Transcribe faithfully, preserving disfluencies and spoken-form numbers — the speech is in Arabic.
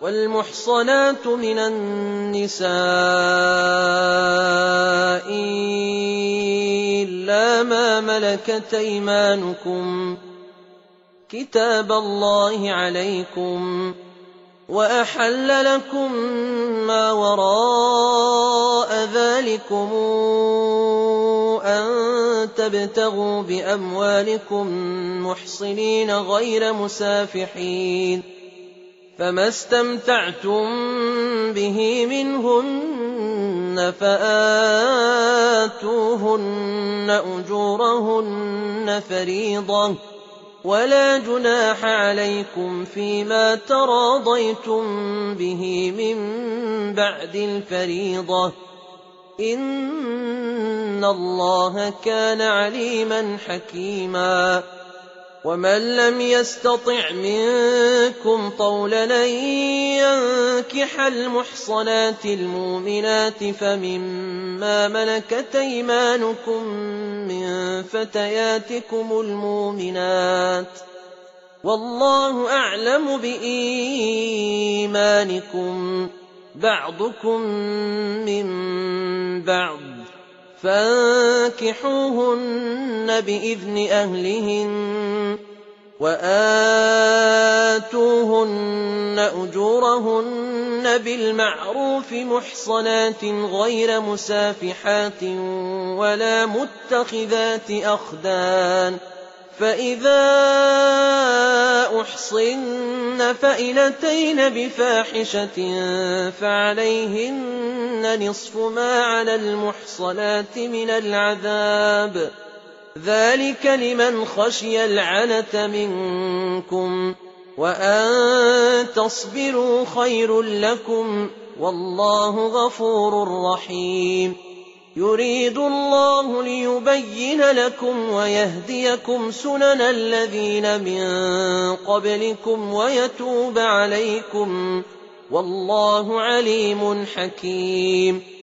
والمحصنات من النساء إلا ما ملكت أيمانكم كتاب الله عليكم، وأحل لكم ما وراء ذلكم أن تبتغوا بأموالكم محصنين غير مسافحين، فما استمتعتم به منهن فآتوهن أجورهن فريضة، ولا جناح عليكم فيما تراضيتم به من بعد الفريضة، إن الله كان عليما حكيما. ومن لم يستطع منكم طولا أن ينكح المحصنات المؤمنات فمما ملكت أيمانكم من فتياتكم المؤمنات، والله أعلم بإيمانكم، بعضكم من بعض، فانكحوهن بإذن أهلهن، وآتوهن أجورهن بالمعروف محصنات غير مسافحات ولا متخذات أخدان، فإذا أحصن فإن أتين بفاحشة فعليهن نصف ما على المحصنات من العذاب، ذلك لمن خشي العنة منكم، وأن تصبروا خير لكم، والله غفور رحيم. يريد الله ليبين لكم ويهديكم سنن الذين من قبلكم ويتوب عليكم، والله عليم حكيم.